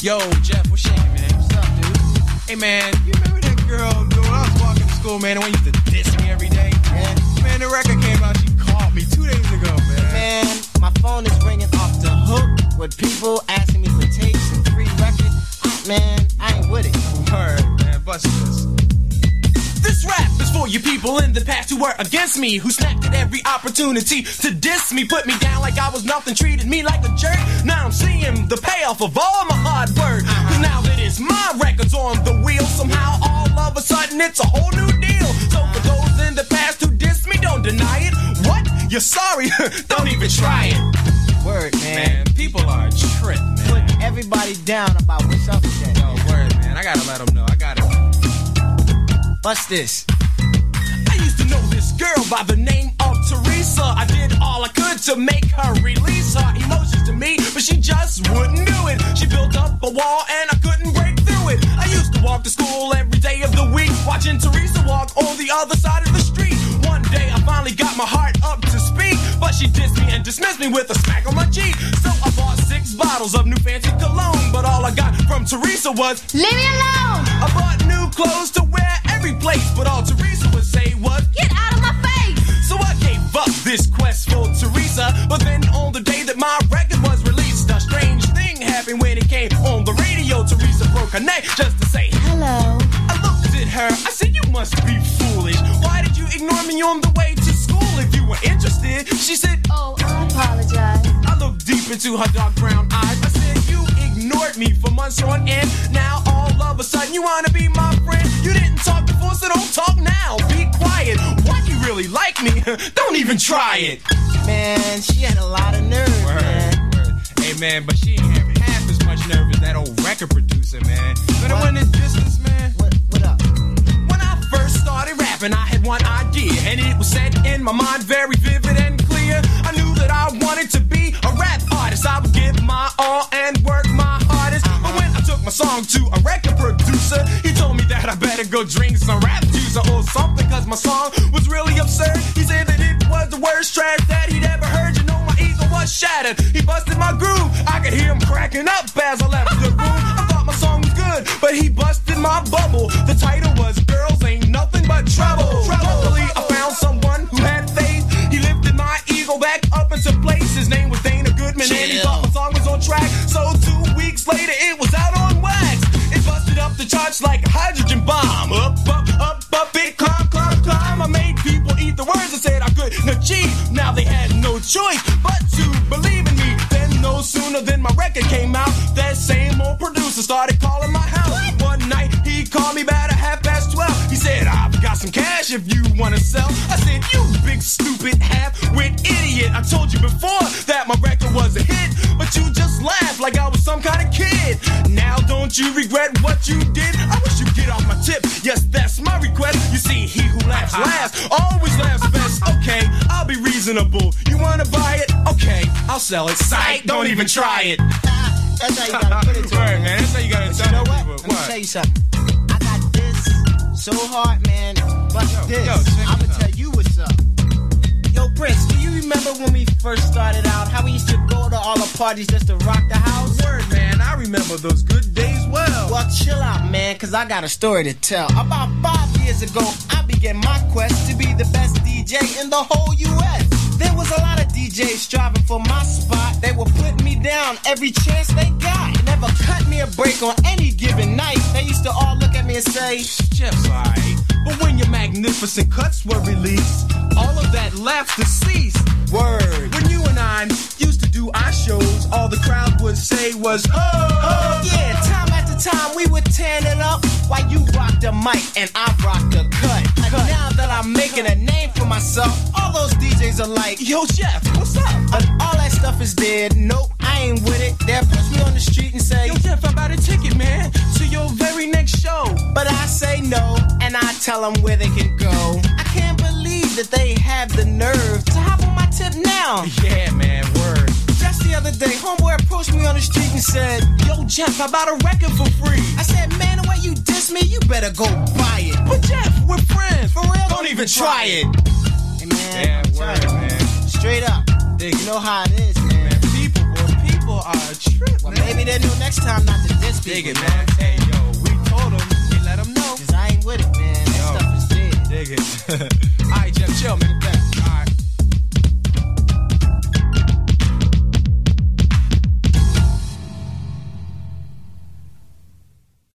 Yo, Jeff, what's shaking, man? What's up, dude? Hey, man, you remember that girl, dude, when I was walking to school, man, the one used to diss me every day? Yeah. Man, the record came out, she called me 2 days ago, man. Man, my phone is ringing off the hook with people asking me for tapes and free records. Man, I ain't with it. Word, man, bust this. This rap is for you people in the past who were against me, who snapped at every opportunity to diss me, put me down like I was nothing, treated me like a jerk. Now I'm seeing the payoff of all my hard work. Cause now that it's my records on the wheel, somehow all of a sudden it's a whole new deal. So for those in the past who diss me, don't deny it. What? You're sorry? Don't even try it. Word, man. Man, people are a trip, man. Put everybody down about what's up with that. Yo, word, man, I gotta let them know. I gotta. Bust this. I used to know this girl by the name of Teresa. I did all I could to make her release her emotions to me, but she just wouldn't do it. She built up a wall and I couldn't break through it. I used to walk to school every day of the week, watching Teresa walk on the other side of the street. One day I finally got my heart up to speak, but she dissed me and dismissed me with a smack on my cheek. So I bought 6 bottles of new fancy cologne, but all I got from Teresa was, leave me alone! I bought new clothes to wear every place, but all Teresa would say was, get out of my face! So I gave up this quest for Teresa, but then on the day that my record was released, a strange thing happened when it came on the radio. Teresa broke her neck just to say hello. I looked at her, I said, you must be foolish. Why did you ignore me on the way to school? If you were interested, she said, oh, I apologize. I looked deep into her dark brown eyes. I said, you ignored me for months on end. Now all of a sudden you wanna be my friend. You didn't talk before, so don't talk now. Be quiet. What, you really like me? Don't even try it. Man, she had a lot of nerve, man. Word. Hey, man, but she ain't have half as much nerve as that old record producer, man. But the one that dissed us, man. What up? When I first started rapping, I had one idea, and it was set in my mind very vivid and clear. I knew that I wanted to be a rap artist. I would give my all and work my hardest. But when I took my song to a record producer, he told me that I better go drink some rap juice or something, cause my song was really absurd. He said that it was the worst trash that he'd ever heard. You know my ego was shattered. He busted my groove. I could hear him cracking up as I left the room. I thought my song was good, but he busted my bubble. The title was Girls Ain't Nothing But Trouble. Luckily, I found someone who had faith. He lifted my ego back up into place. His name was Dana Goodman, and he thought my song was on track. So 2 weeks later, it was out on wax. It busted up the charts like a hydrogen bomb. Up, it climb. I made people eat the words and said I couldn't achieve. Now they had no choice but to believe in me. Then no sooner than my record came out, that same old producer started calling my house. One night he called me about 12:30. He said, I've got some cash if you wanna sell. I said, you big stupid half-wit idiot. I told you before that my record was a hit, but you just laughed like I was some kind of kid. Now don't you regret what you did? I wish you'd get off my tip. Yes, that's my request. You see, he who laughs last always laughs best. Okay, I'll be reasonable. You wanna buy it? Okay, I'll sell it. Psych, don't even try it. That's how you gotta put it to Word, it, man, that's how you gotta tell you know what? people. Let me tell you something. I got this so hard, man. But this, I'm gonna tell you what's up. Yo, Prince, do you remember when we first started out, how we used to go to all the parties just to rock the house? Word, man, I remember those good days well. Well, chill out, man, cause I got a story to tell. About 5 years ago, I began my quest to be the best DJ in the whole U.S. There was a lot of DJs striving for my spot. They were putting me down every chance they got. They never cut me a break on any given night. They used to all look at me and say, Jeff's alright. But when your magnificent cuts were released, all of that laughter ceased. word. When you and I used to do our shows, all the crowd would say was, oh, yeah, time after time we would tear it up while you rock the mic and I rock the cut. And now that I'm making a name for myself, all those DJs are like, yo, Jeff, what's up? But all that stuff is dead. Nope, I ain't with it. They'll push me on the street and say, yo, Jeff, I bought a ticket, man, to your very next show. But I say no, and I tell them where they can go. I can't believe that they have the nerve to hop on my tip now. Yeah, man, word. Just the other day, homeboy approached me on the street and said, yo, Jeff, I bought a record for free. I said, man, the way you diss me, you better go buy it. But Jeff, we're friends. For real? Don't even try it. Hey, man. Yeah, word, man. Straight up. Dig. You know how it is, man. People a trip, Well, man. maybe they know next time not to diss Dig people. it, man. Hey, yo, we told them. We let them know. Cause I ain't with it, man. That Yo. stuff is dead. Dig it.